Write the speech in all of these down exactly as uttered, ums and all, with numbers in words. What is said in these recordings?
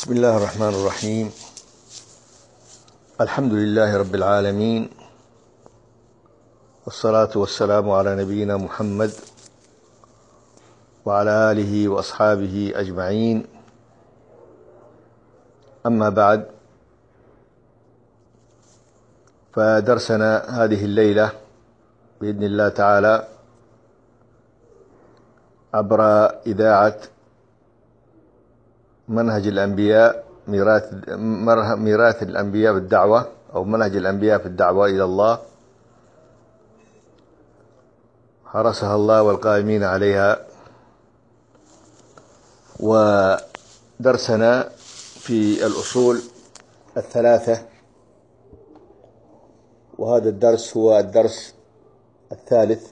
بسم الله الرحمن الرحيم. الحمد لله رب العالمين، والصلاة والسلام على نبينا محمد وعلى آله وأصحابه أجمعين. أما بعد، فدرسنا هذه الليلة بإذن الله تعالى عبر إذاعة منهج الأنبياء، ميراث ميراث الأنبياء بالدعوة، أو منهج الأنبياء في الدعوة إلى الله، حرسها الله والقائمين عليها. ودرسنا في الأصول الثلاثة، وهذا الدرس هو الدرس الثالث.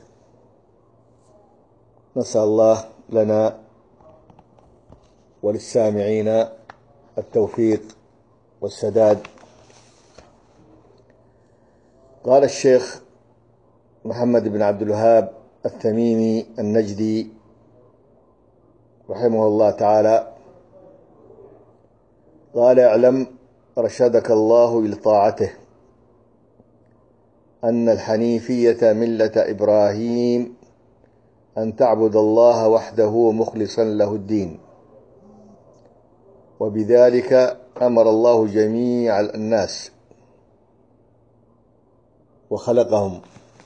نسأل الله لنا وللسامعين التوفيق والسداد. قال الشيخ محمد بن عبد الوهاب التميمي النجدي رحمه الله تعالى، قال: اعلم رشدك الله لطاعته أن الحنيفية ملة إبراهيم أن تعبد الله وحده مخلصا له الدين، وبذلك أمر الله جميع الناس وخلقهم،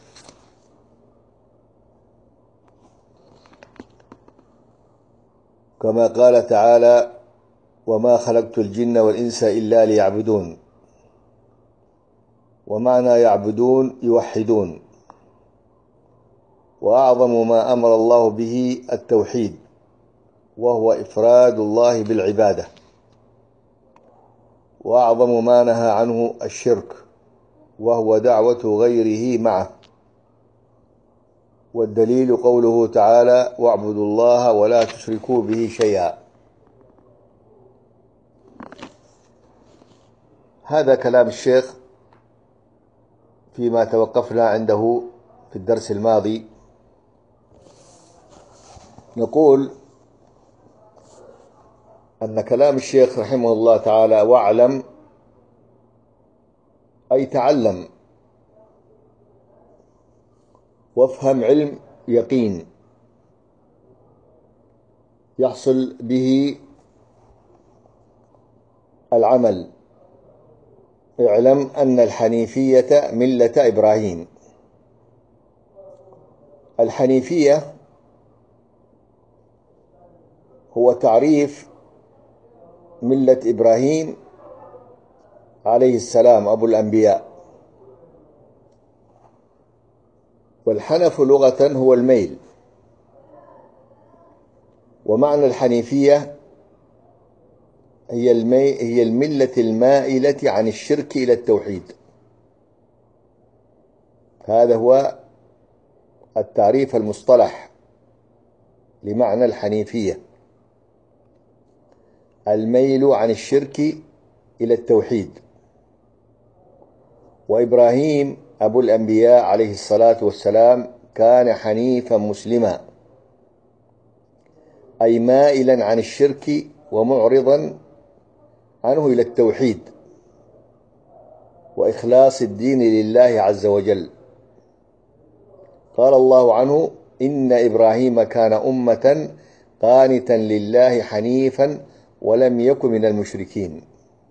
كما قال تعالى: وما خلقت الجن والإنس إلا ليعبدون. ومعنى يعبدون يوحدون. وأعظم ما أمر الله به التوحيد، وهو إفراد الله بالعبادة. وأعظم ما نهى عنه الشرك، وهو دعوة غيره معه. والدليل قوله تعالى: واعبدوا الله ولا تشركوا به شيئا. هذا كلام الشيخ فيما توقفنا عنده في الدرس الماضي. نقول أن كلام الشيخ رحمه الله تعالى: واعلم، أي تعلم وافهم علم يقين يحصل به العمل. اعلم أن الحنيفية ملة إبراهيم. الحنيفية هو تعريف ملة إبراهيم عليه السلام أبو الأنبياء. والحنف لغة هو الميل، ومعنى الحنيفية هي المي هي الملة المائلة عن الشرك إلى التوحيد. هذا هو التعريف المصطلح لمعنى الحنيفية: الميل عن الشرك إلى التوحيد. وإبراهيم أبو الأنبياء عليه الصلاة والسلام كان حنيفا مسلما، أي مائلا عن الشرك ومعرضا عنه إلى التوحيد وإخلاص الدين لله عز وجل. قال الله عنه: إن إبراهيم كان أمة قانتا لله حنيفا ولم يكن من المشركين.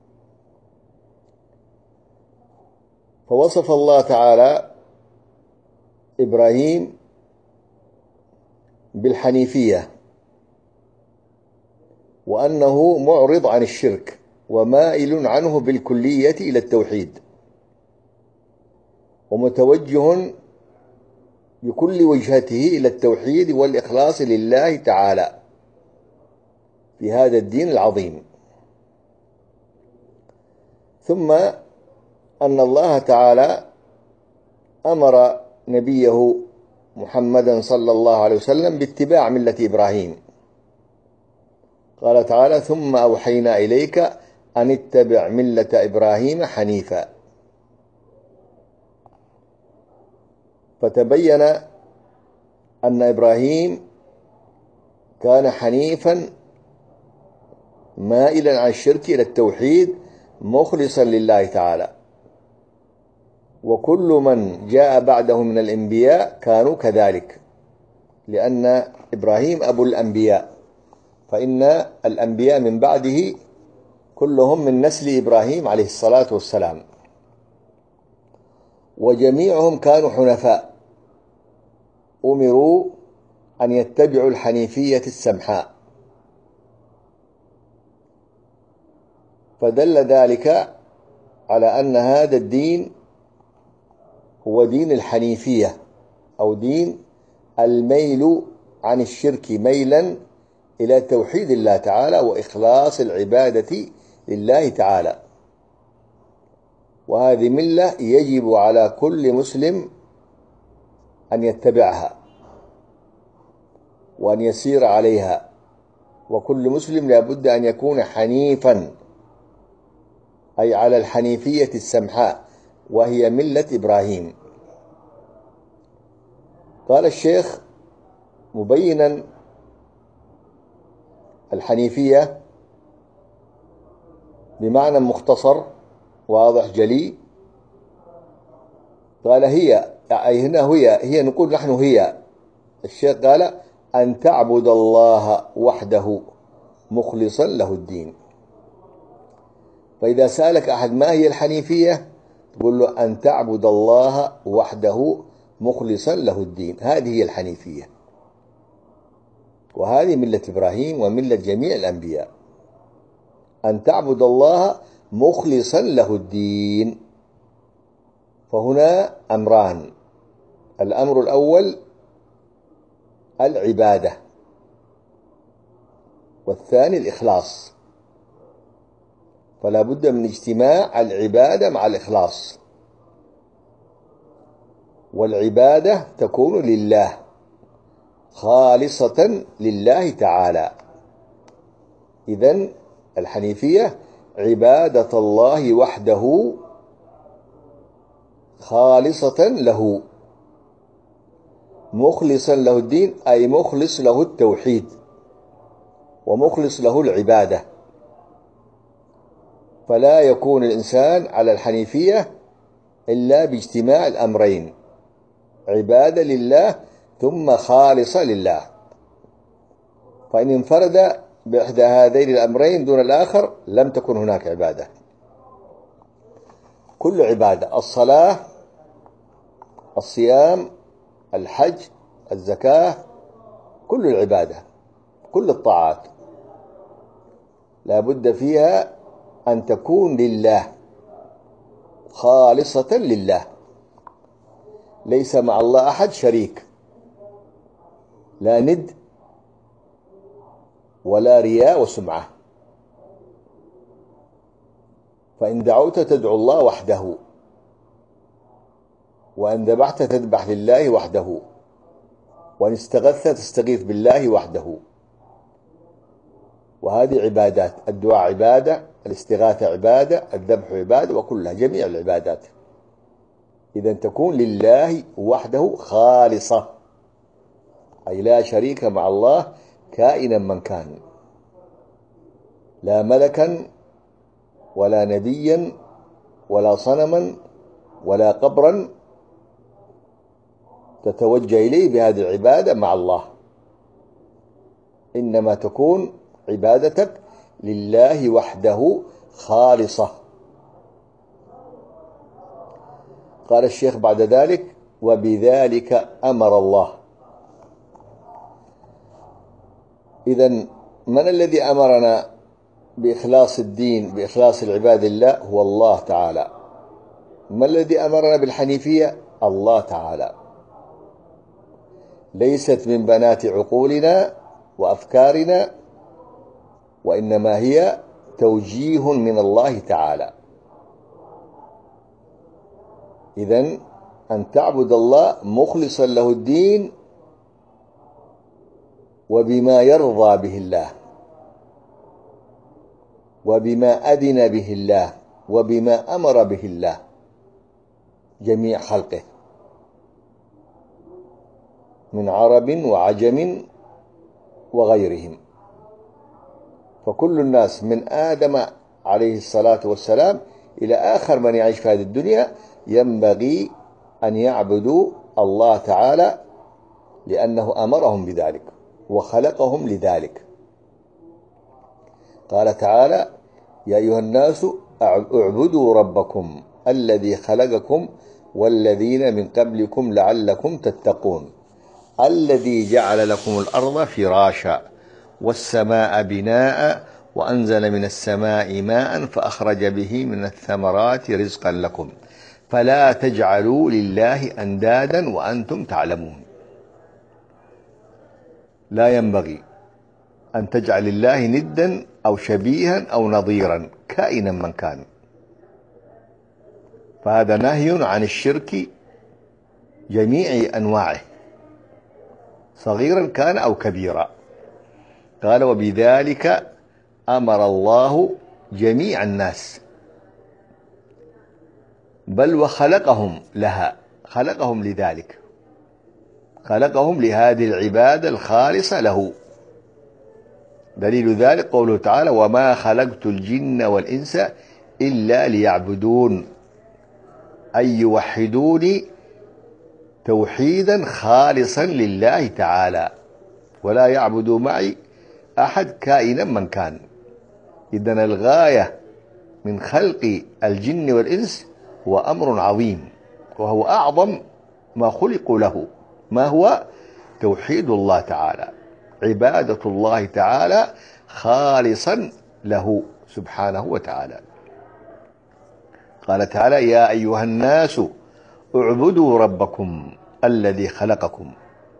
فوصف الله تعالى إبراهيم بالحنيفية، وأنه معرض عن الشرك ومائل عنه بالكلية إلى التوحيد، ومتوجه بكل وجهته إلى التوحيد والإخلاص لله تعالى في هذا الدين العظيم. ثم أن الله تعالى أمر نبيه محمدا صلى الله عليه وسلم باتباع ملة إبراهيم. قال تعالى: ثم أوحينا إليك أن اتبع ملة إبراهيم حنيفا. فتبين أن إبراهيم كان حنيفا مائلا عن الشرك إلى التوحيد مخلصا لله تعالى. وكل من جاء بعده من الأنبياء كانوا كذلك، لأن إبراهيم أبو الأنبياء، فإن الأنبياء من بعده كلهم من نسل إبراهيم عليه الصلاة والسلام، وجميعهم كانوا حنفاء، أمروا أن يتبعوا الحنيفية السمحاء. فدل ذلك على أن هذا الدين هو دين الحنيفية، أو دين الميل عن الشرك ميلا إلى توحيد الله تعالى وإخلاص العبادة لله تعالى. وهذه ملة يجب على كل مسلم أن يتبعها وأن يسير عليها، وكل مسلم لا بد أن يكون حنيفا، أي على الحنيفية السمحاء، وهي ملة إبراهيم. قال الشيخ مبينا الحنيفية بمعنى مختصر واضح جلي، قال هي، أي هنا هي هي نقول نحن هي الشيخ قال أن تعبد الله وحده مخلصا له الدين. فإذا سألك أحد ما هي الحنيفية تقول له أن تعبد الله وحده مخلصا له الدين، هذه هي الحنيفية، وهذه ملة إبراهيم وملة جميع الأنبياء، أن تعبد الله مخلصا له الدين. فهنا أمران: الأمر الأول العبادة، والثاني الإخلاص. فلا بد من اجتماع العبادة مع الإخلاص، والعبادة تكون لله خالصة لله تعالى. إذن الحنيفية عبادة الله وحده خالصة له، مخلصا له الدين، أي مخلص له التوحيد ومخلص له العبادة. فلا يكون الإنسان على الحنيفية إلا باجتماع الأمرين: عبادة لله ثم خالصة لله. فإن انفرد بإحدى هذين الأمرين دون الآخر لم تكن هناك عبادة. كل عبادة، الصلاة، الصيام، الحج، الزكاة، كل العبادة، كل الطاعات لا بد فيها أن تكون لله خالصة لله، ليس مع الله أحد شريك، لا ند ولا رياء وسمعة. فإن دعوت تدعو الله وحده، وإن ذبحت تذبح لله وحده، وإن استغثت تستغيث بالله وحده. وهذه عبادات، الدعاء عبادة، الاستغاثة عبادة، الذبح عبادة، وكلها جميع العبادات إذا تكون لله وحده خالصة، أي لا شريك مع الله كائنا من كان، لا ملكا ولا نبيا ولا صنما ولا قبرا تتوجه إليه بهذه العبادة مع الله، إنما تكون عبادتك لله وحده خالصة. قال الشيخ بعد ذلك: وبذلك أمر الله. إذن من الذي أمرنا بإخلاص الدين، بإخلاص العباد لله؟ هو الله تعالى. ما الذي أمرنا بالحنيفية؟ الله تعالى. ليست من بنات عقولنا وأفكارنا، وإنما هي توجيه من الله تعالى. إذن أن تعبد الله مخلصا له الدين وبما يرضى به الله، وبما أذن به الله، وبما أمر به الله جميع خلقه من عرب وعجم وغيرهم. فكل الناس من آدم عليه الصلاة والسلام إلى آخر من يعيش في هذه الدنيا ينبغي أن يعبدوا الله تعالى، لأنه أمرهم بذلك وخلقهم لذلك. قال تعالى: يا أيها الناس اعبدوا ربكم الذي خلقكم والذين من قبلكم لعلكم تتقون الذي جعل لكم الأرض فراشا والسماء بناء وأنزل من السماء ماء فأخرج به من الثمرات رزقا لكم فلا تجعلوا لله أندادا وأنتم تعلمون. لا ينبغي أن تجعل الله ندا أو شبيها أو نظيرا كائنا من كان، فهذا نهي عن الشرك جميع أنواعه صغيرا كان أو كبيرا. قال: وبذلك أمر الله جميع الناس، بل وخلقهم لها، خلقهم لذلك، خلقهم لهذه العبادة الخالصة له. دليل ذلك قوله تعالى: وما خلقت الجن والإنس إلا ليعبدون، أي يوحدوني توحيدا خالصا لله تعالى ولا يعبدوا معي أحد كائنا من كان. إذن الغاية من خلق الجن والإنس هو أمر عظيم، وهو أعظم ما خلقوا له، ما هو توحيد الله تعالى، عبادة الله تعالى خالصا له سبحانه وتعالى. قال تعالى: يا أيها الناس اعبدوا ربكم الذي خلقكم،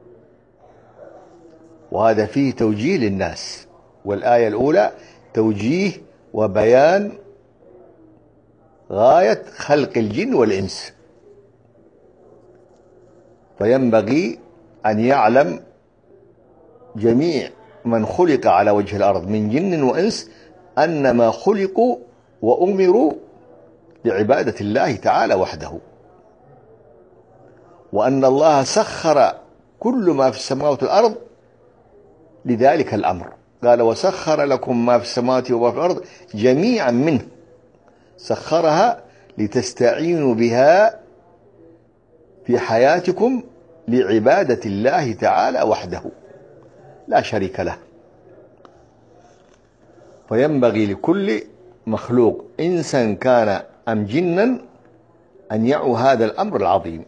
وهذا فيه توجيه للناس، والآية الأولى توجيه وبيان غاية خلق الجن والإنس. فينبغي أن يعلم جميع من خلق على وجه الأرض من جن وإنس أن ما خلقوا وأمروا لعبادة الله تعالى وحده، وأن الله سخر كل ما في السماوات والأرض لذلك الأمر. قال: وسخر لكم ما في السماوات وما في الأرض جميعا منه، سخرها لتستعينوا بها في حياتكم لعبادة الله تعالى وحده لا شريك له. فينبغي لكل مخلوق إنسان كان أم جنا أن يعوا هذا الأمر العظيم،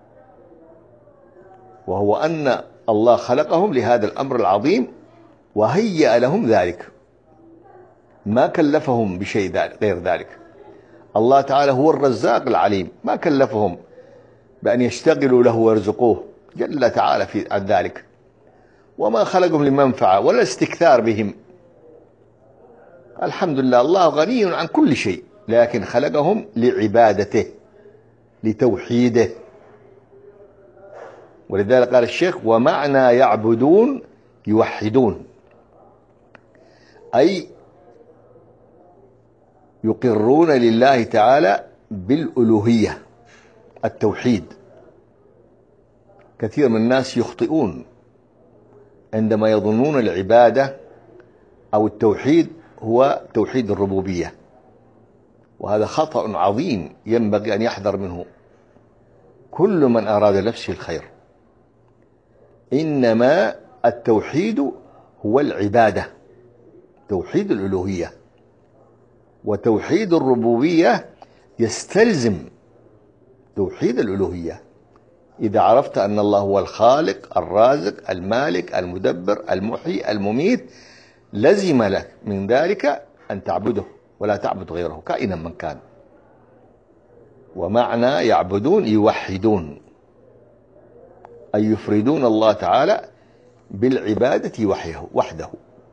وهو أن الله خلقهم لهذا الأمر العظيم وهيأ لهم ذلك، ما كلفهم بشيء غير ذلك. الله تعالى هو الرزاق العليم، ما كلفهم بأن يشتغلوا له ويرزقوه جل تعالى في عن ذلك، وما خلقهم لمنفعة ولا استكثار بهم. الحمد لله، الله غني عن كل شيء، لكن خلقهم لعبادته لتوحيده. ولذلك قال الشيخ: ومعنى يعبدون يوحدون، أي يقرون لله تعالى بالألوهية التوحيد. كثير من الناس يخطئون عندما يظنون العبادة أو التوحيد هو توحيد الربوبية، وهذا خطأ عظيم ينبغي أن يحذر منه كل من أراد نفسه الخير. إنما التوحيد هو العبادة، توحيد الألوهية، وتوحيد الربوبية يستلزم توحيد الألوهية. إذا عرفت أن الله هو الخالق الرازق المالك المدبر المحيي المميت، لزم لك من ذلك أن تعبده ولا تعبد غيره كائنا من كان. ومعنى يعبدون يوحدون، أي يفردون الله تعالى بالعبادة وحده،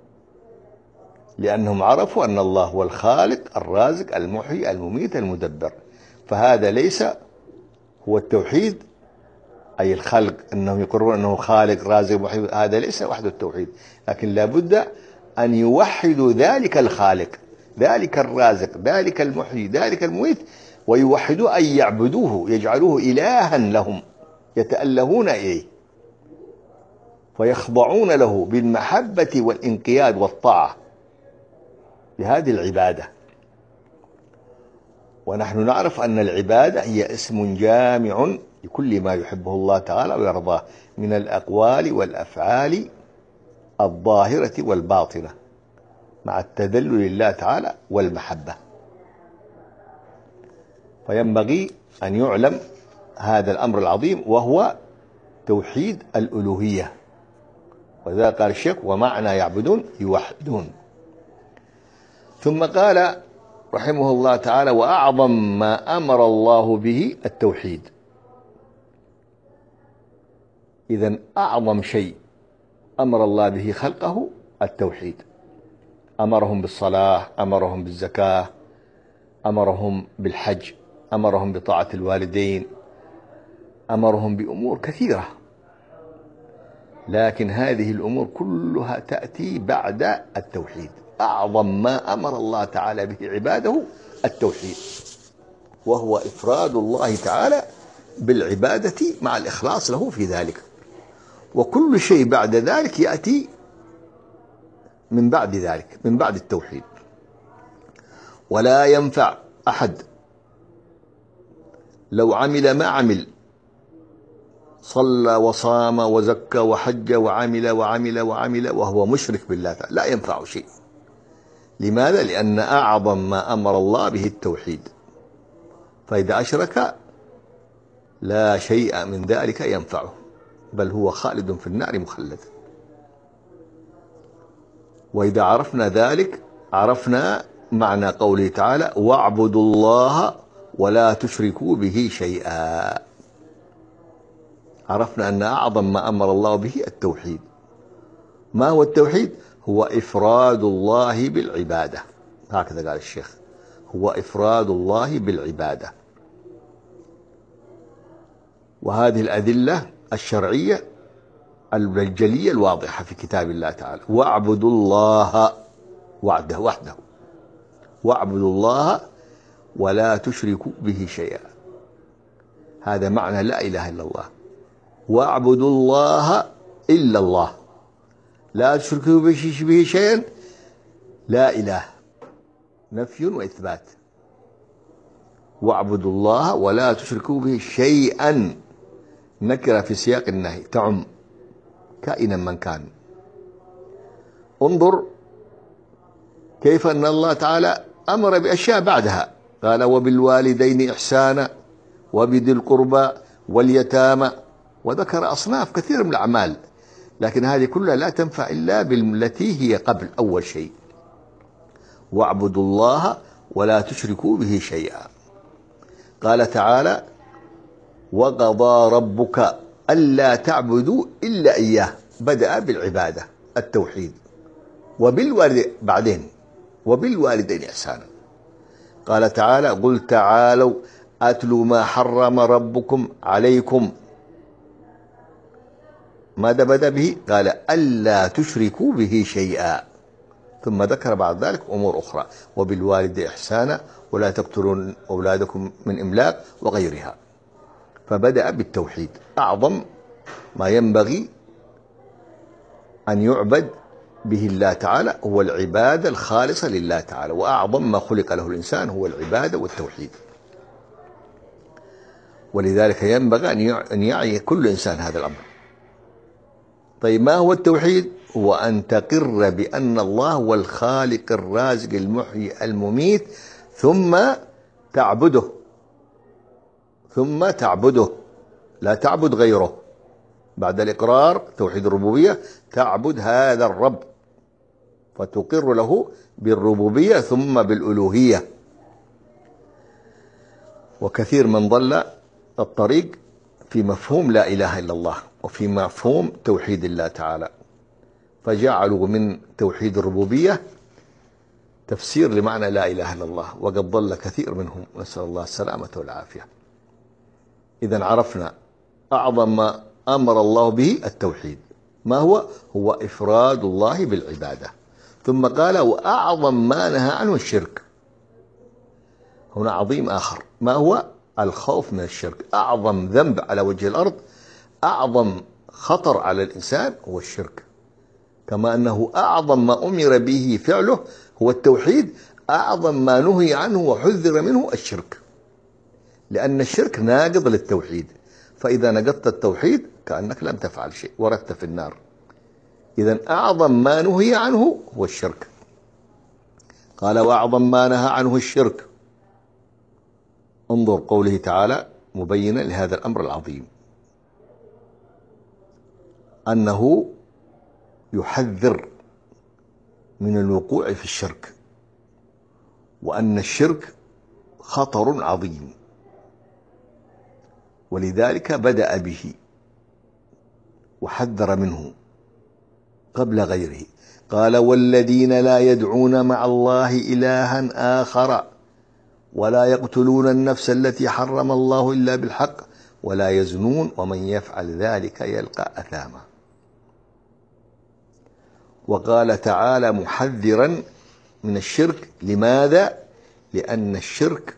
لأنهم عرفوا أن الله هو الخالق الرازق المحيي المميت المدبر. فهذا ليس هو التوحيد، أي الخلق، أنهم يقرون أنه خالق رازق محيي، هذا ليس وحده التوحيد، لكن لابد أن يوحدوا ذلك الخالق ذلك الرازق ذلك المحيي ذلك المميت، ويوحدوا أي يعبدوه، يجعلوه إلها لهم يتألهون إليه فيخضعون له بالمحبة والانقياد والطاعة. بهذه العبادة. ونحن نعرف أن العبادة هي اسم جامع لكل ما يحبه الله تعالى ويرضاه من الأقوال والأفعال الظاهرة والباطنة مع التذلل لله تعالى والمحبة. فينبغي أن يعلم هذا الأمر العظيم وهو توحيد الألوهية. وذا قال الشيخ ومعنى يعبدون يوحدون. ثم قال رحمه الله تعالى وأعظم ما أمر الله به التوحيد. إذن أعظم شيء أمر الله به خلقه التوحيد. أمرهم بالصلاة، أمرهم بالزكاة، أمرهم بالحج، أمرهم بطاعة الوالدين، أمرهم بأمور كثيرة، لكن هذه الأمور كلها تأتي بعد التوحيد. أعظم ما أمر الله تعالى به عباده التوحيد، وهو إفراد الله تعالى بالعبادة مع الإخلاص له في ذلك. وكل شيء بعد ذلك يأتي من بعد ذلك، من بعد التوحيد. ولا ينفع أحد لو عمل ما عمل، صلى وصام وزكى وحج وعمل وعمل وعمل وهو مشرك بالله تعالى، لا ينفع شيء. لماذا؟ لأن أعظم ما أمر الله به التوحيد، فإذا أشرك لا شيء من ذلك ينفعه، بل هو خالد في النار مخلد. وإذا عرفنا ذلك عرفنا معنى قوله تعالى واعبدوا الله ولا تشركوا به شيئا. عرفنا أن أعظم ما أمر الله به التوحيد. ما هو التوحيد؟ هو إفراد الله بالعبادة، هكذا قال الشيخ، هو إفراد الله بالعبادة. وهذه الأدلة الشرعية الجلية الواضحة في كتاب الله تعالى. واعبدوا الله وحده وحده واعبدوا الله ولا تشركوا به شيئا. هذا معنى لا إله إلا الله. واعبدوا الله إلا الله، لا تشركوا به شيئا، لا إله، نفي وإثبات. واعبدوا الله ولا تشركوا به شيئا، نكرة في سياق النهي تعم كائنا من كان. انظر كيف أن الله تعالى أمر بأشياء بعدها، قال وبالوالدين إحسانا وبذي القربى واليتامى، وذكر أصناف كثير من الأعمال، لكن هذه كلها لا تنفع إلا بالتي هي قبل أول شيء. واعبدوا الله ولا تشركوا به شيئا. قال تعالى وقضى ربك ألا تعبدوا إلا إياه، بدأ بالعبادة التوحيد. وبالوالدين بعدين وبالوالدين إحسانا. قال تعالى قل تعالوا أتلوا ما حرم ربكم عليكم. ماذا بدأ به؟ قال ألا تشركوا به شيئا، ثم ذكر بعد ذلك أمور أخرى وبالوالد إحسانا ولا تقتلون أولادكم من إملاق وغيرها. فبدأ بالتوحيد. أعظم ما ينبغي أن يعبد به الله تعالى هو العبادة الخالصة لله تعالى، وأعظم ما خلق له الإنسان هو العبادة والتوحيد. ولذلك ينبغي أن يعي كل إنسان هذا الأمر. طيب ما هو التوحيد؟ هو أن تقر بأن الله هو الخالق الرازق المحيي المميت، ثم تعبده ثم تعبده لا تعبد غيره. بعد الإقرار توحيد الربوبية تعبد هذا الرب، فتقر له بالربوبية ثم بالألوهية. وكثير من ضل الطريق في مفهوم لا إله إلا الله وفي مفهوم توحيد الله تعالى، فجعلوا من توحيد الربوبية تفسير لمعنى لا إله إلا الله، وقد ضل كثير منهم، نسأل الله السلامة والعافية. إذن عرفنا أعظم ما أمر الله به التوحيد. ما هو؟ هو إفراد الله بالعبادة. ثم قال وأعظم ما نهى عنه الشرك. هنا عظيم آخر، ما هو؟ الخوف من الشرك. أعظم ذنب على وجه الأرض، أعظم خطر على الإنسان هو الشرك. كما أنه أعظم ما أمر به فعله هو التوحيد، أعظم ما نهي عنه وحذر منه الشرك، لأن الشرك ناقض للتوحيد، فإذا نقضت التوحيد كأنك لم تفعل شيء وردت في النار. إذن أعظم ما نهي عنه هو الشرك. قال وأعظم ما نهى عنه الشرك. انظر قوله تعالى مبينا لهذا الأمر العظيم، أنه يحذر من الوقوع في الشرك، وأن الشرك خطر عظيم، ولذلك بدأ به وحذر منه قبل غيره. قال والذين لا يدعون مع الله إلها آخر ولا يقتلون النفس التي حرم الله إلا بالحق ولا يزنون ومن يفعل ذلك يلقى أثاما. وقال تعالى محذرا من الشرك. لماذا؟ لأن الشرك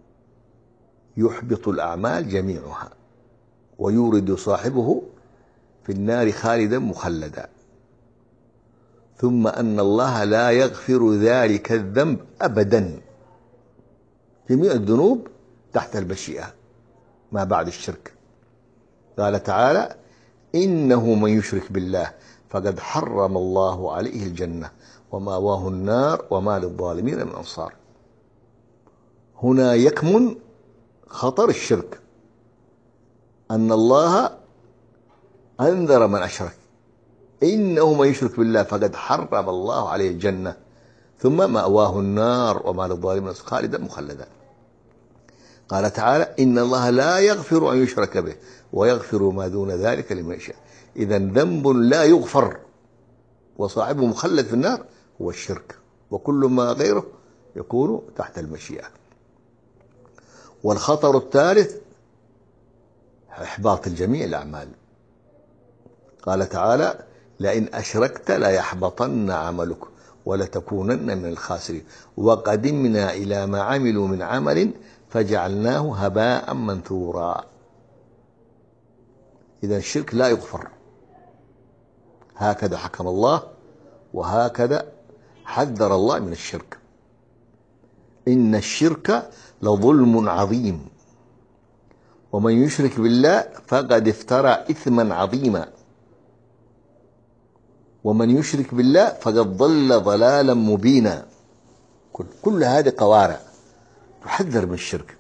يحبط الأعمال جميعها ويورد صاحبه في النار خالدا مخلدا، ثم أن الله لا يغفر ذلك الذنب أبدا. جميع الذنوب تحت المشيئة ما بعد الشرك. قال تعالى إنه من يشرك بالله فقد حرم الله عليه الجنة ومأواه النار وما للظالمين من أنصار. هنا يكمن خطر الشرك، أن الله أنذر من أشرك، إنه من يشرك بالله فقد حرم الله عليه الجنة ثم مأواه النار وما للظالمين خالدا مخلدا. قال تعالى إن الله لا يغفر أن يشرك به ويغفر ما دون ذلك لمن يشاء. إذن ذنب لا يغفر وصاحبه مخلد في النار هو الشرك، وكل ما غيره يكون تحت المشيئة. والخطر الثالث إحباط الجميع الأعمال. قال تعالى لئن أشركت ليحبطن عملك ولتكونن من الخاسرين وقدمنا إلى ما عملوا من عمل فجعلناه هباء منثورا. إذا الشرك لا يغفر، هكذا حكم الله وهكذا حذر الله من الشرك. إن الشرك لظلم عظيم ومن يشرك بالله فقد افترى إثما عظيما ومن يشرك بالله فقد ضل ضلالا مبينا. كل, كل هذه قوارع تحذر من الشرك.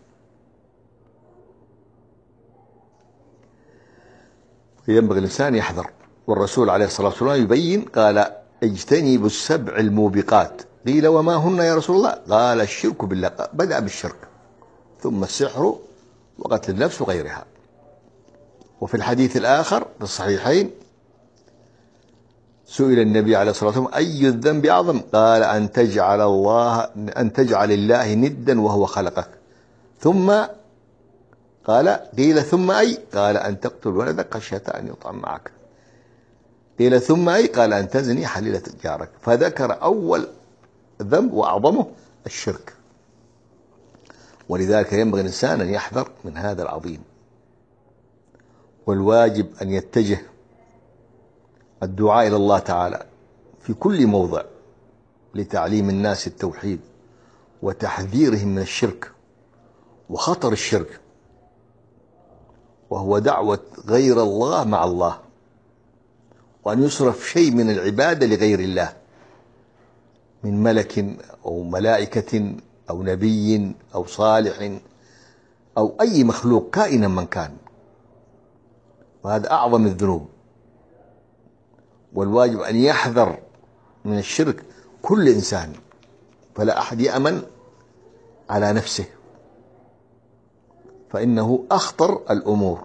ينبغي الإنسان يحذر. والرسول عليه الصلاة والسلام يبين قال اجتنبوا السبع الموبقات. قيل وما هن يا رسول الله؟ قال الشرك بالله، بدأ بالشرك ثم السحر وقتل النفس وغيرها. وفي الحديث الآخر في الصحيحين سئل النبي عليه الصلاة والسلام أي الذنب أعظم؟ قال أن تجعل الله أن تجعل الله ندا وهو خلقك. ثم قال قيل ثم أي؟ قال أن تقتل ولدك خشية أن يطعم معك. قيل ثم أي؟ قال أن تزني حليلة جارك. فذكر أول ذنب وأعظمه الشرك. ولذلك ينبغي الإنسان أن يحذر من هذا العظيم، والواجب أن يتجه الدعاء إلى الله تعالى في كل موضع لتعليم الناس التوحيد وتحذيرهم من الشرك وخطر الشرك، وهو دعوة غير الله مع الله، وأن يصرف شيء من العبادة لغير الله من ملك أو ملائكة أو نبي أو صالح أو أي مخلوق كائنا من كان. وهذا أعظم الذنوب. والواجب أن يحذر من الشرك كل إنسان، فلا أحد يأمن على نفسه، فإنه أخطر الأمور.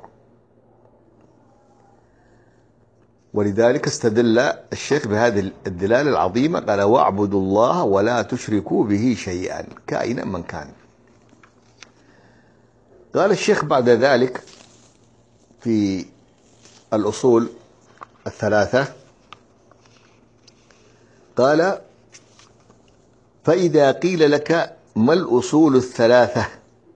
ولذلك استدل الشيخ بهذه الدلالة العظيمة قال واعبدوا الله ولا تشركوا به شيئا كائنا من كان. قال الشيخ بعد ذلك في الأصول الثلاثة قال فإذا قيل لك ما الأصول الثلاثة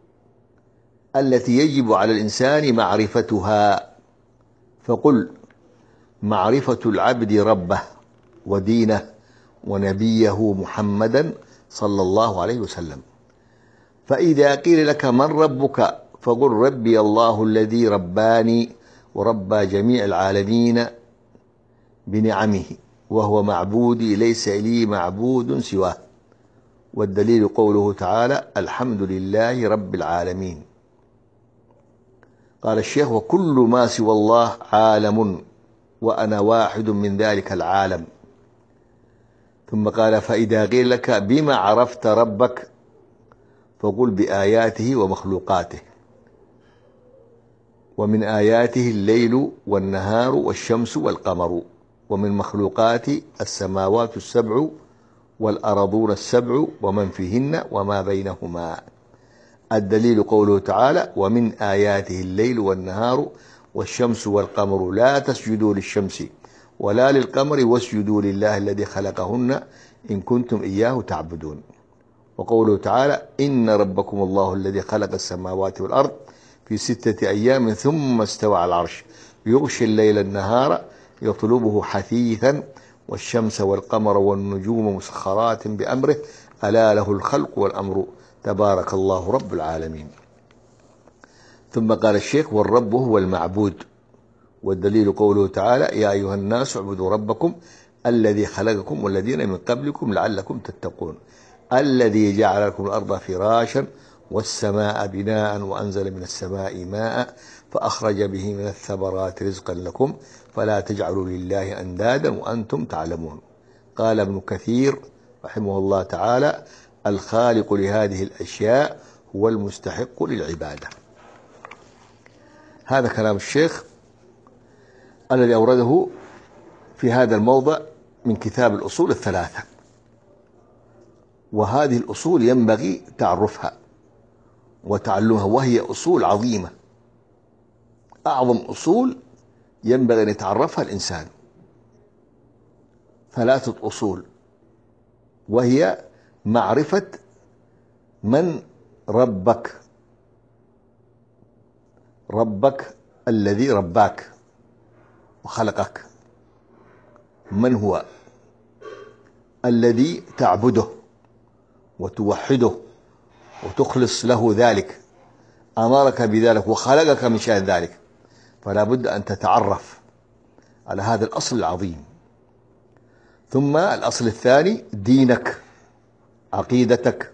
التي يجب على الإنسان معرفتها؟ فقل معرفة العبد ربه ودينه ونبيه محمدا صلى الله عليه وسلم. فإذا قيل لك من ربك فقل ربي الله الذي رباني وربى جميع العالمين بنعمه وهو معبودي ليس لي معبود سواه. والدليل قوله تعالى الحمد لله رب العالمين. قال الشيخ وكل ما سوى الله عالم وأنا واحد من ذلك العالم. ثم قال فإذا قيل لك بما عرفت ربك فقل بآياته ومخلوقاته. ومن آياته الليل والنهار والشمس والقمر، ومن مخلوقاته السماوات السبع والأرضون السبع ومن فيهن وما بينهما. الدليل قوله تعالى ومن آياته الليل والنهار والشمس والقمر لا تسجدوا للشمس ولا للقمر واسجدوا لله الذي خلقهن إن كنتم إياه تعبدون. وقوله تعالى إن ربكم الله الذي خلق السماوات والأرض في ستة أيام ثم استوى على العرش يغشي الليل النهار يطلبه حثيثا والشمس والقمر والنجوم مسخرات بأمره ألا له الخلق والأمر تبارك الله رب العالمين. ثم قال الشيخ والرب هو المعبود. والدليل قوله تعالى يا أيها الناس اعبدوا ربكم الذي خلقكم والذين من قبلكم لعلكم تتقون الذي جعل لكم الأرض فراشا والسماء بناء وأنزل من السماء ماء فأخرج به من الثمرات رزقا لكم فلا تجعلوا لله أندادا وأنتم تعلمون. قال ابن كثير رحمه الله تعالى الخالق لهذه الأشياء هو المستحق للعبادة. هذا كلام الشيخ الذي أورده في هذا الموضع من كتاب الأصول الثلاثة. وهذه الأصول ينبغي تعرفها وتعلمها، وهي أصول عظيمة، أعظم أصول ينبغي أن يتعرفها الإنسان. ثلاثة أصول، وهي معرفة من ربك، ربك الذي رباك وخلقك، من هو الذي تعبده وتوحده وتخلص له ذلك، أمرك بذلك وخلقك من شأن ذلك، فلا بد أن تتعرف على هذا الأصل العظيم. ثم الأصل الثاني دينك، عقيدتك،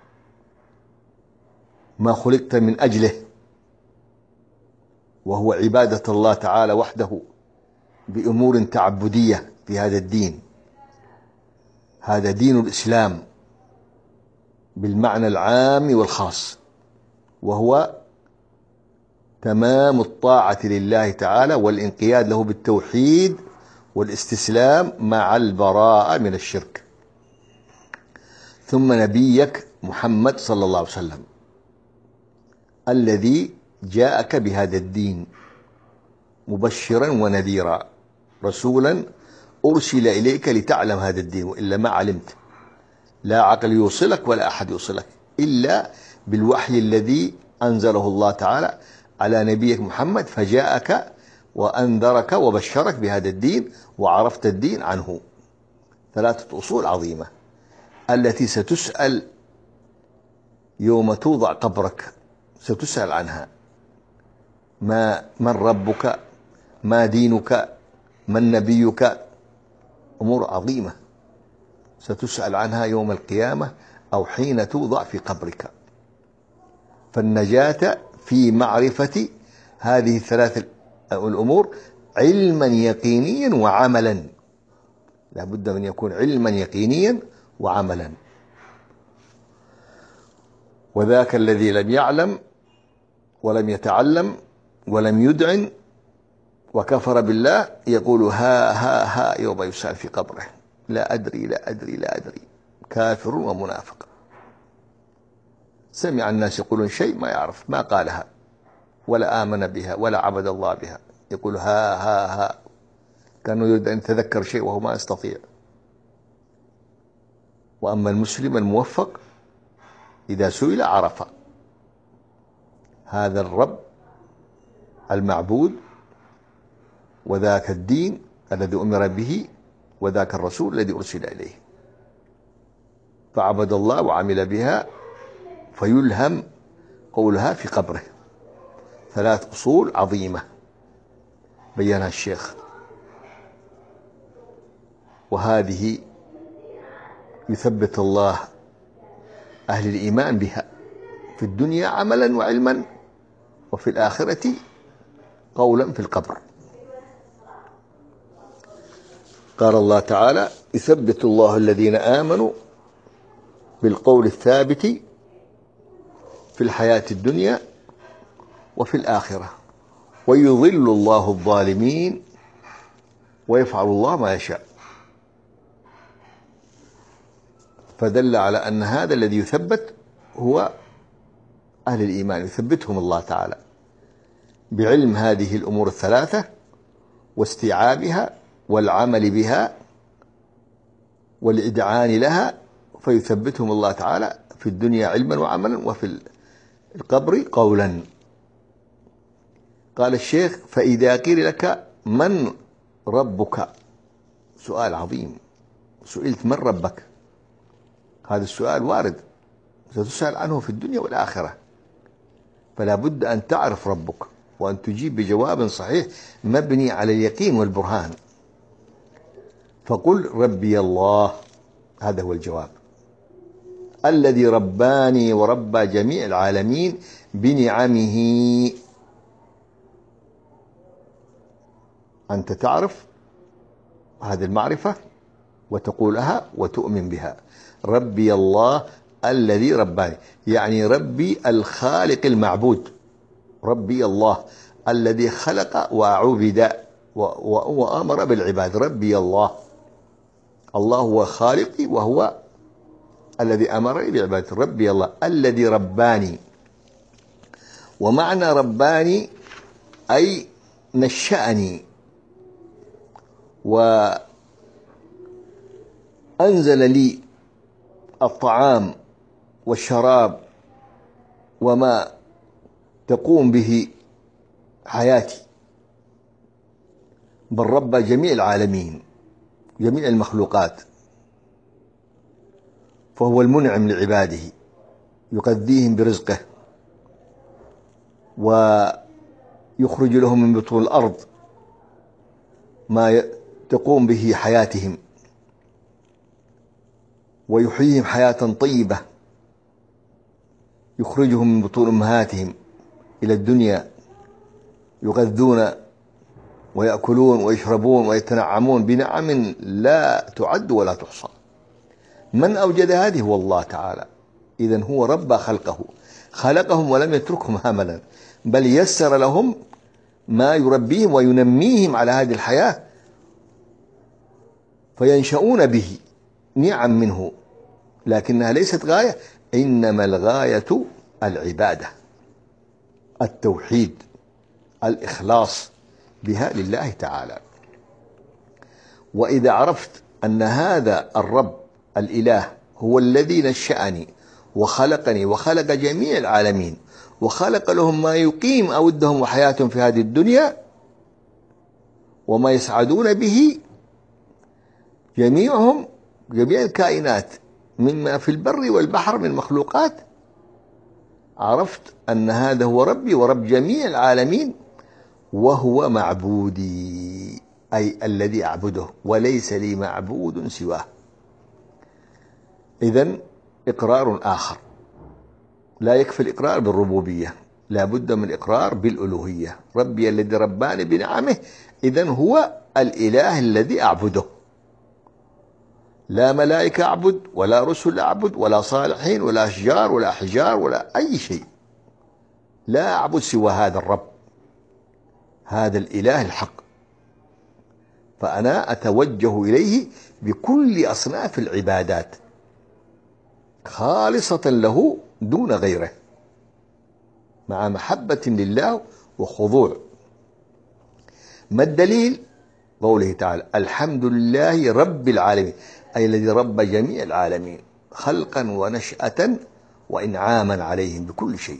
ما خلقت من أجله، وهو عبادة الله تعالى وحده بأمور تعبدية في هذا الدين. هذا دين الإسلام بالمعنى العام والخاص، وهو تمام الطاعة لله تعالى والانقياد له بالتوحيد والاستسلام مع البراءة من الشرك. ثم نبيك محمد صلى الله عليه وسلم الذي جاءك بهذا الدين مبشرا ونذيرا، رسولا أرسل إليك لتعلم هذا الدين، وإلا ما علمت. لا عقل يوصلك ولا أحد يوصلك إلا بالوحي الذي أنزله الله تعالى على نبيك محمد، فجاءك وأنذرك وبشرك بهذا الدين وعرفت الدين عنه. ثلاثة أصول عظيمة التي ستسأل يوم توضع قبرك، ستسأل عنها. ما من ربك، ما دينك، من نبيك، أمور عظيمة ستسأل عنها يوم القيامة أو حين توضع في قبرك. فالنجاة في معرفة هذه الثلاث الأمور علما يقينيا وعملا، لا بد من يكون علما يقينيا وعملا. وذاك الذي لم يعلم ولم يتعلم ولم يدعن وكفر بالله يقول ها ها ها يوم يسأل في قبره لا أدري لا أدري لا أدري، كافر ومنافق. سمع الناس يقولون شيء ما يعرف، ما قالها ولا آمن بها ولا عبد الله بها، يقول ها ها ها، كانوا يريد أن يتذكر شيء وهو ما يستطيع. وأما المسلم الموفق إذا سئل عرف هذا الرب المعبود وذاك الدين الذي أمر به وذاك الرسول الذي أرسل إليه، فعبد الله وعمل بها فيلهم قولها في قبره. ثلاث أصول عظيمة بينها الشيخ، وهذه يثبت الله أهل الإيمان بها في الدنيا عملا وعلما، وفي الآخرة قولا في القبر. قال الله تعالى: يثبت الله الذين آمنوا بالقول الثابت في الحياة الدنيا وفي الآخرة، ويضل الله الظالمين ويفعل الله ما يشاء. فدل على أن هذا الذي يثبت هو أهل الإيمان، يثبتهم الله تعالى بعلم هذه الأمور الثلاثة واستيعابها والعمل بها والإدعان لها، فيثبتهم الله تعالى في الدنيا علما وعملا، وفي القبر قولا. قال الشيخ: فإذا قيل لك من ربك، سؤال عظيم، سئلت من ربك، هذا السؤال وارد، ستسأل عنه في الدنيا والآخرة، فلا بد أن تعرف ربك وأن تجيب بجواب صحيح مبني على اليقين والبرهان. فقل: ربي الله، هذا هو الجواب، الذي رباني وربى جميع العالمين بنعمه. أنت تعرف هذه المعرفة وتقولها وتؤمن بها. ربي الله الذي رباني، يعني ربي الخالق المعبود، ربي الله الذي خلق وعبد وأمر بالعباد. ربي الله، الله هو خالقي وهو الذي أمرني بعبادته. ربي الله الذي رباني، ومعنى رباني أي نشأني وأنزل لي الطعام والشراب وما تقوم به حياتي، بل رب جميع العالمين جميع المخلوقات، فهو المنعم لعباده، يغذيهم برزقه ويخرج لهم من بطون الأرض ما تقوم به حياتهم، ويحييهم حياة طيبة، يخرجهم من بطون أمهاتهم إلى الدنيا، يغذون ويأكلون ويشربون ويتنعمون بنعم لا تعد ولا تحصى. من أوجد هذه؟ هو الله تعالى. إذن هو رب خلقه، خلقهم ولم يتركهم هملا، بل يسر لهم ما يربيهم وينميهم على هذه الحياة، فينشؤون به نعم منه، لكنها ليست غاية، إنما الغاية العبادة، التوحيد، الإخلاص بها لله تعالى. وإذا عرفت أن هذا الرب الإله هو الذي نشأني وخلقني وخلق جميع العالمين وخلق لهم ما يقيم أودهم وحياتهم في هذه الدنيا وما يسعدون به جميعهم، جميع الكائنات مما في البر والبحر من مخلوقات، عرفت أن هذا هو ربي ورب جميع العالمين، وهو معبودي، أي الذي أعبده، وليس لي معبود سواه. إذن إقرار آخر، لا يكفي الإقرار بالربوبية، لا بد من الإقرار بالألوهية. ربي الذي رباني بنعمه، إذن هو الإله الذي أعبده، لا ملائكة أعبد ولا رسل أعبد ولا صالحين ولا أشجار ولا أحجار ولا أي شيء، لا أعبد سوى هذا الرب، هذا الإله الحق، فأنا أتوجه إليه بكل أصناف العبادات خالصة له دون غيره، مع محبة لله وخضوع. ما الدليل؟ قوله تعالى: الحمد لله رب العالمين، أي الذي رب جميع العالمين خلقا ونشأة وإنعاما عليهم بكل شيء.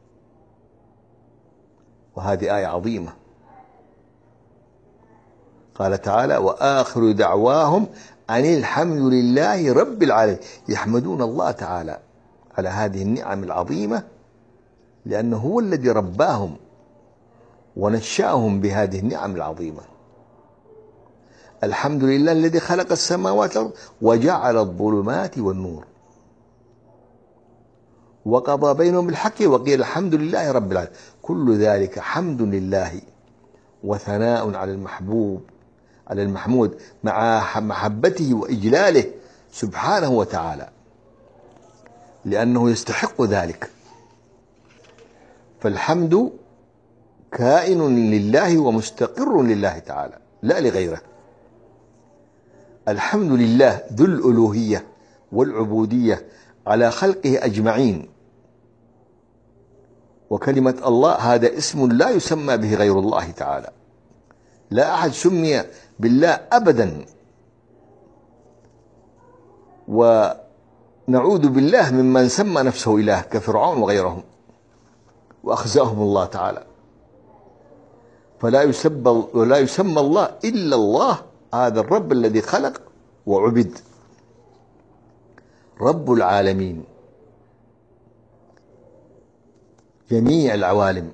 وهذه آية عظيمة. قال تعالى وآخر دعواهم أن الحمد لله رب العالمين. يحمدون الله تعالى على هذه النعم العظيمة، لأنه هو الذي رباهم ونشأهم بهذه النعم العظيمة. الحمد لله الذي خلق السماوات والأرض وجعل الظلمات والنور وقضى بينهم بالحق وقيل الحمد لله رب العالمين. كل ذلك حمد لله وثناء على المحبوب على المحمود مع محبته وإجلاله سبحانه وتعالى، لأنه يستحق ذلك. فالحمد كائن لله ومستقر لله تعالى لا لغيره. الحمد لله ذو الألوهية والعبودية على خلقه أجمعين. وكلمة الله هذا اسم لا يسمى به غير الله تعالى، لا أحد سمي بالله أبدا. ونعوذ بالله ممن سمى نفسه إله كفرعون وغيرهم وأخزاهم الله تعالى. فلا يسمى ولا يسمى الله إلا الله، هذا الرب الذي خلق وعبد، رب العالمين، جميع العوالم،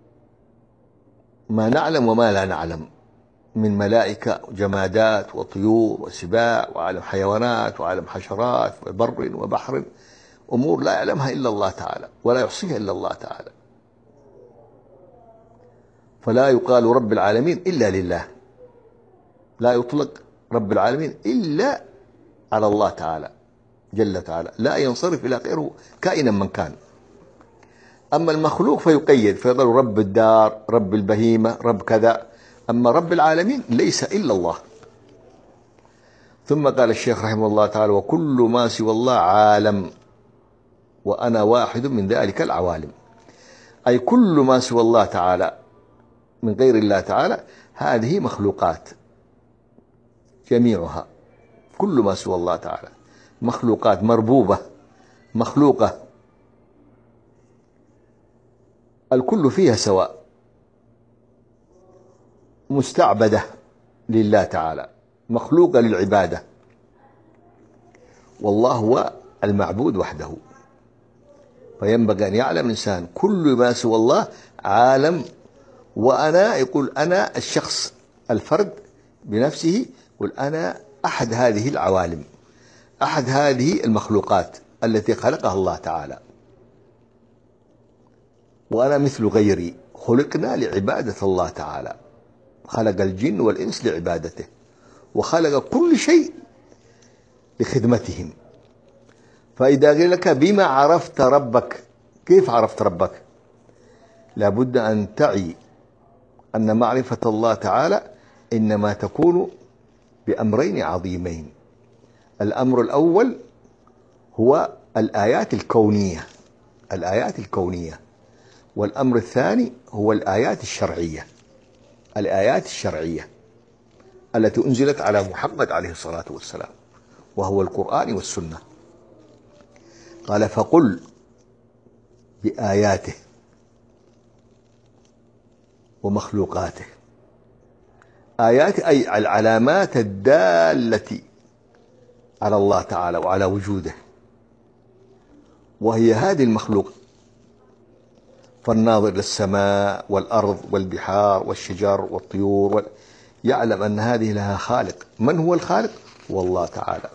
ما نعلم وما لا نعلم، من ملائكة وجمادات وطيور وسباع وعالم حيوانات وعالم حشرات وبر وبحر، أمور لا يعلمها إلا الله تعالى ولا يحصيها إلا الله تعالى. فلا يقال رب العالمين إلا لله، لا يطلق رب العالمين إلا على الله تعالى جل تعالى، لا ينصرف إلى غيره كائنا من كان. أما المخلوق فيقيد فيقول رب الدار، رب البهيمة، رب كذا. أما رب العالمين ليس إلا الله. ثم قال الشيخ رحمه الله تعالى وكل ما سوى الله عالم وأنا واحد من ذلك العوالم. أي كل ما سوى الله تعالى من غير الله تعالى هذه مخلوقات جميعها، كل ما سوى الله تعالى مخلوقات مربوبة مخلوقة، الكل فيها سواء، مستعبدة لله تعالى، مخلوقة للعبادة، والله هو المعبود وحده. فينبغي أن يعلم الإنسان كل ما سوى الله عالم. وأنا يقول أنا الشخص الفرد بنفسه يقول أنا أحد هذه العوالم، أحد هذه المخلوقات التي خلقها الله تعالى، وأنا مثل غيري، خلقنا لعبادة الله تعالى، خلق الجن والإنس لعبادته، وخلق كل شيء لخدمتهم. فإذا قيل لك بما عرفت ربك، كيف عرفت ربك؟ لابد أن تعي أن معرفة الله تعالى إنما تكون بأمرين عظيمين. الأمر الأول هو الآيات الكونية، الآيات الكونية، والأمر الثاني هو الآيات الشرعية، الآيات الشرعية التي أنزلت على محمد عليه الصلاة والسلام، وهو القرآن والسنة. قال فقل بآياته ومخلوقاته. آيات أي العلامات الدالة على الله تعالى وعلى وجوده، وهي هذه المخلوق. فالناظر للسماء والأرض والبحار والشجر والطيور وال... يعلم أن هذه لها خالق. من هو الخالق؟ هو الله تعالى.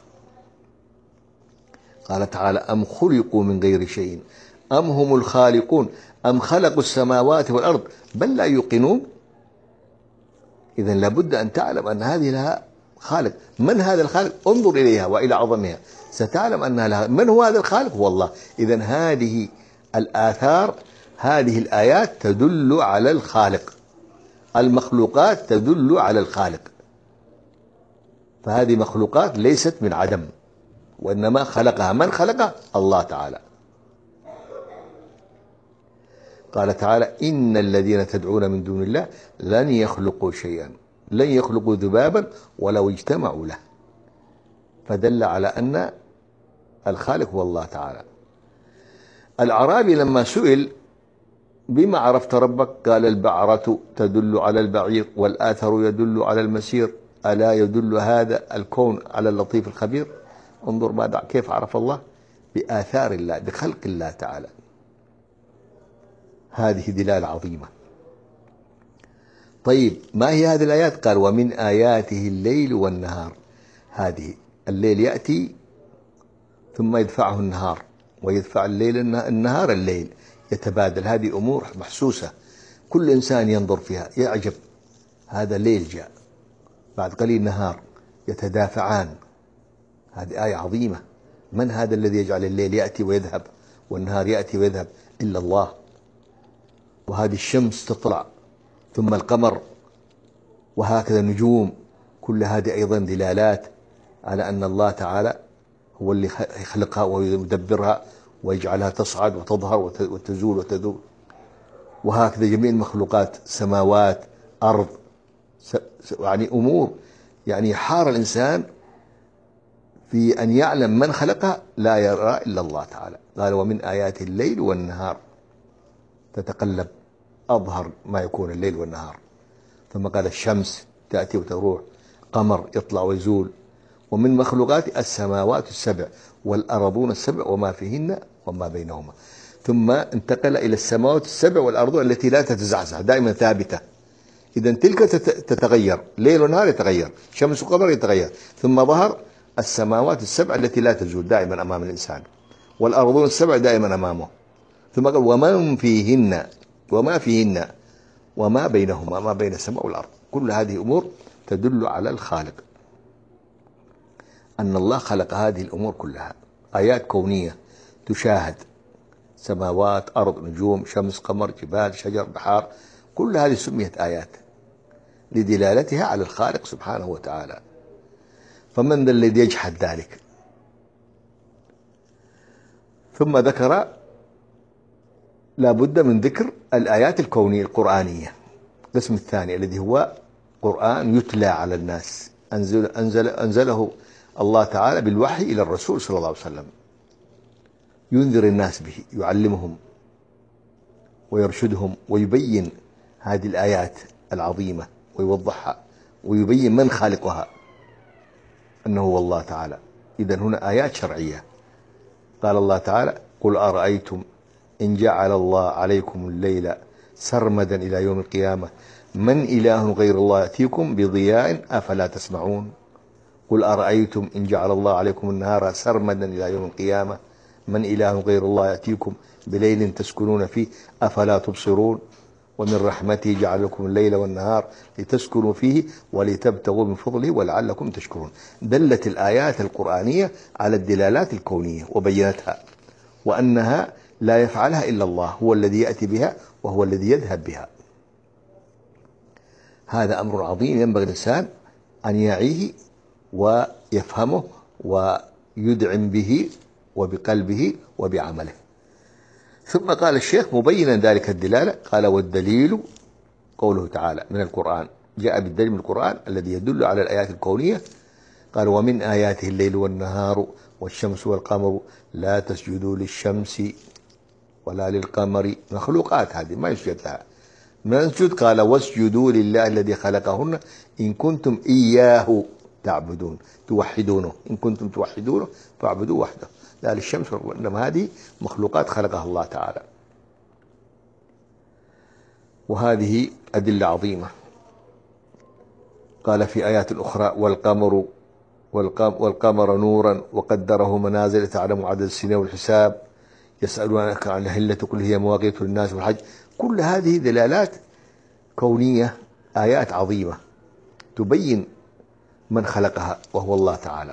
قال تعالى أم خلقوا من غير شيء أم هم الخالقون أم خلقوا السماوات والأرض بل لا يوقنون. إذن لابد أن تعلم أن هذه لها خالق. من هذا الخالق؟ انظر إليها وإلى عظمها ستعلم أنها لها. من هو هذا الخالق؟ هو الله. إذن هذه الآثار، هذه الآيات تدل على الخالق، المخلوقات تدل على الخالق. فهذه مخلوقات ليست من عدم، وإنما خلقها. من خلقها؟ الله تعالى. قال تعالى إن الذين تدعون من دون الله لن يخلقوا شيئا، لن يخلقوا ذبابا ولو اجتمعوا له. فدل على أن الخالق هو الله تعالى. الأعرابي لما سئل بما عرفت ربك؟ قال البعرة تدل على البعير، والآثر يدل على المسير، ألا يدل هذا الكون على اللطيف الخبير؟ انظر ماذا كيف عرف الله، بآثار الله، بخلق الله تعالى. هذه دلالة عظيمة. طيب ما هي هذه الآيات؟ قال ومن آياته الليل والنهار. هذه الليل يأتي ثم يدفعه النهار، ويدفع الليل النهار الليل، يتبادل. هذه أمور محسوسة، كل إنسان ينظر فيها يعجب، هذا ليل جاء بعد قليل نهار، يتدافعان. هذه آية عظيمة. من هذا الذي يجعل الليل يأتي ويذهب والنهار يأتي ويذهب؟ إلا الله. وهذه الشمس تطلع ثم القمر، وهكذا النجوم، كل هذه أيضا دلالات على أن الله تعالى هو اللي يخلقها ويدبرها ويجعلها تصعد وتظهر وتزول وتذوب. وهكذا جميع المخلوقات، سماوات، أرض، يعني أمور، يعني حار الإنسان في أن يعلم من خلقها، لا يرى إلا الله تعالى. قال ومن آيات الليل والنهار، تتقلب، أظهر ما يكون الليل والنهار. ثم قال الشمس تأتي وتروح، قمر يطلع ويزول. ومن مخلوقات السماوات السبع والأرضون السبع وما فيهن وما بينهما. ثم انتقل إلى السماوات السبع والأرضون التي لا تتزعزع، دائما ثابتة. إذا تلك تتغير، ليل ونهار يتغير، شمس وقمر يتغير. ثم ظهر السماوات السبع التي لا تزول دائما أمام الإنسان، والأرضون السبع دائما أمامه. ثم قال ومن فيهن وما فيهن وما بينهما، ما بين السماء والأرض. كل هذه أمور تدل على الخالق، أن الله خلق هذه الأمور كلها. آيات كونية تشاهد، سماوات، أرض، نجوم، شمس، قمر، جبال، شجر، بحار، كل هذه سميت آيات لدلالتها على الخالق سبحانه وتعالى. فمن ذا الذي يجحد ذلك؟ ثم ذكر لا بد من ذكر الآيات الكونية القرآنية، القسم الثاني الذي هو قرآن يتلى على الناس، أنزل أنزل أنزله الله تعالى بالوحي إلى الرسول صلى الله عليه وسلم، ينذر الناس به، يعلمهم ويرشدهم ويبين هذه الآيات العظيمة ويوضحها ويبين من خالقها، أنه هو الله تعالى. إذن هنا آيات شرعية. قال الله تعالى قل أرأيتم إن جعل الله عليكم الليل سرمدا إلى يوم القيامة من إله غير الله يأتيكم بضياء أفلا تسمعون. قل أرأيتم إن جعل الله عليكم النهار سرمدا إلى يوم القيامة من إله غير الله يأتيكم بليل تسكنون فيه أفلا تبصرون. ومن رحمته جعل لكم الليل والنهار لتسكنوا فيه ولتبتغوا من فضله ولعلكم تشكرون. دلت الآيات القرآنية على الدلالات الكونية وبينتها، وأنها لا يفعلها إلا الله، هو الذي يأتي بها وهو الذي يذهب بها. هذا أمر عظيم ينبغي الإنسان أن يعيه ويفهمه ويدعم به وبقلبه وبعمله. ثم قال الشيخ مبينا ذلك الدلالة، قال والدليل قوله تعالى من القرآن، جاء بالدليل من القرآن الذي يدل على الآيات الكونية. قال ومن آياته الليل والنهار والشمس والقمر لا تسجدوا للشمس ولا للقمر، مخلوقات هذه ما يسجد لها، من نسجد؟ قال واسجدوا لله الذي خلقهن إن كنتم إياه تعبدون، توحدونه، إن كنتم توحدونه فاعبدوا وحده لا للشمس، إنما هذه مخلوقات خلقها الله تعالى. وهذه أدلة عظيمة. قال في آيات أخرى والقمر والقمر نورا وقدره منازل تعلم عدد السنين والحساب يسألونك عن الهلة قل هي مواقيت للناس والحج. كل هذه دلالات كونية، آيات عظيمة تبين من خلقها وهو الله تعالى.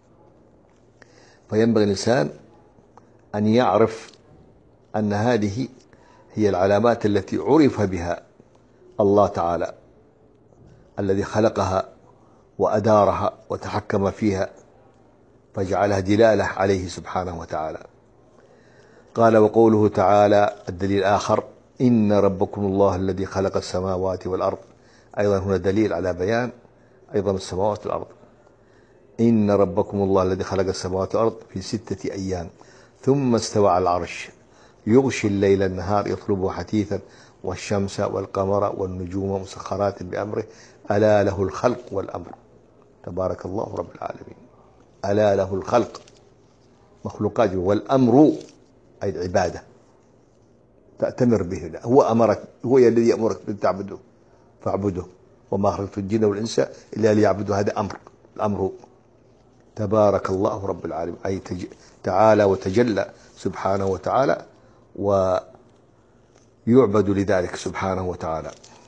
فينبغي الإنسان أن يعرف أن هذه هي العلامات التي عرف بها الله تعالى الذي خلقها وأدارها وتحكم فيها فجعلها دلالة عليه سبحانه وتعالى. قال وقوله تعالى الدليل الآخر إن ربكم الله الذي خلق السماوات والأرض، أيضا هنا دليل على بيان أيضا السماوات والأرض. إن ربكم الله الذي خلق السماوات والأرض في ستة أيام ثم استوى على العرش يغشي الليل النهار يطلبه حثيثا والشمس والقمر والنجوم مسخرات بأمره ألا له الخلق والأمر. تبارك الله رب العالمين. ألا له الخلق مخلوقات والأمر أي العبادة تأتمر به. هو أمرك، هو الذي يأمرك أن تعبده فاعبده وما خلقت الجن والإنس إلا ليعبدوا. هذا أمر، الأمر. تبارك الله رب العالمين أي تج... تعالى وتجلى سبحانه وتعالى ويعبد لذلك سبحانه وتعالى.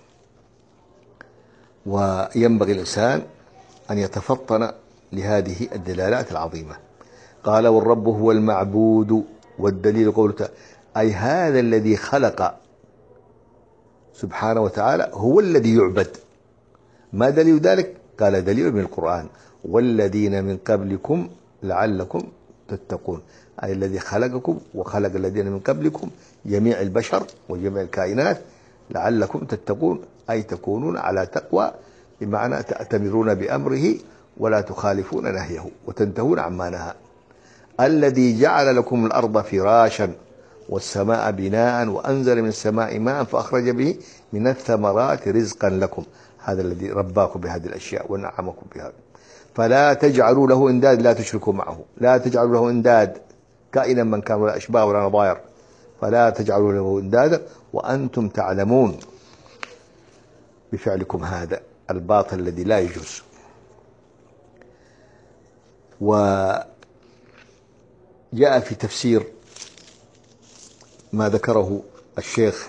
وينبغي الإنسان أن يتفطن لهذه الدلالات العظيمة. قال والرب هو المعبود، والدليل قوله تعالى أي هذا الذي خلق سبحانه وتعالى هو الذي يعبد. ما دليل ذلك؟ قال دليل من القرآن والذين من قبلكم لعلكم تتقون، أي الذي خلقكم وخلق الذين من قبلكم جميع البشر وجميع الكائنات لعلكم تتقون، أي تكونون على تقوى، بمعنى تأتمرون بأمره ولا تخالفون نهيه وتنتهون عما نهى. الذي جعل لكم الأرض فراشا والسماء بناء وأنزل من السماء ماء فأخرج به من الثمرات رزقا لكم، هذا الذي رباكم بهذه الأشياء ونعمكم بها. فلا تجعلوا له انداد، لا تشركوا معه، لا تجعلوا له انداد كائنا من كان ولا أشباه ولا نظائر، فلا تجعلوا له اندادا وأنتم تعلمون بفعلكم هذا الباطل الذي لا يجوز. وجاء في تفسير ما ذكره الشيخ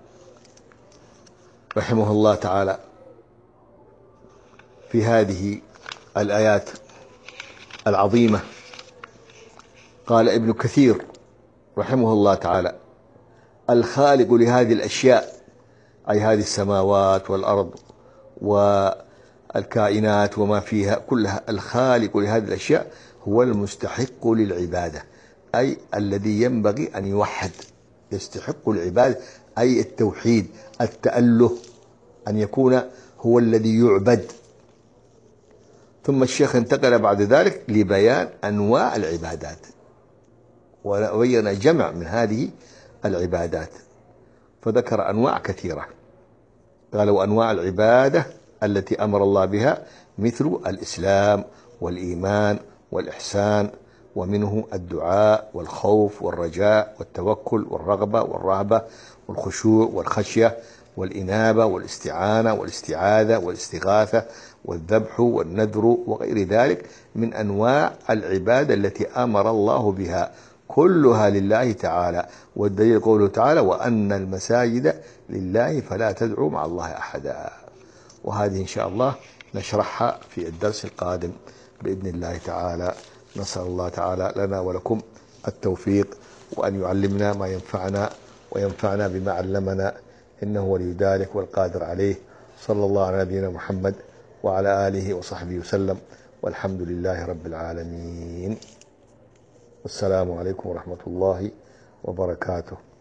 رحمه الله تعالى في هذه الآيات العظيمة. قال ابن كثير رحمه الله تعالى الخالق لهذه الأشياء، أي هذه السماوات والأرض والكائنات وما فيها كلها، الخالق لهذه الأشياء هو المستحق للعبادة، أي الذي ينبغي أن يوحد، يستحق العبادة أي التوحيد، التأله، أن يكون هو الذي يعبد. ثم الشيخ انتقل بعد ذلك لبيان أنواع العبادات، وبين جمع من هذه العبادات، فذكر أنواع كثيرة. قال وأنواع العبادة التي أمر الله بها مثل الإسلام والإيمان والإحسان، ومنه الدعاء والخوف والرجاء والتوكل والرغبة والرهبة والخشوع والخشية والإنابة والاستعانة والاستعاذة والاستغاثة والذبح والنذر وغير ذلك من أنواع العبادة التي أمر الله بها، كلها لله تعالى. والدليل قوله تعالى وأن المساجد لله فلا تدعوا مع الله أحدا. وهذه إن شاء الله نشرحها في الدرس القادم بإذن الله تعالى. نسأل الله تعالى لنا ولكم التوفيق، وأن يعلمنا ما ينفعنا وينفعنا بما علمنا، إنه ولي ذلك والقادر عليه. صلى الله على نبينا محمد وعلى آله وصحبه وسلم، والحمد لله رب العالمين. والسلام عليكم ورحمة الله وبركاته.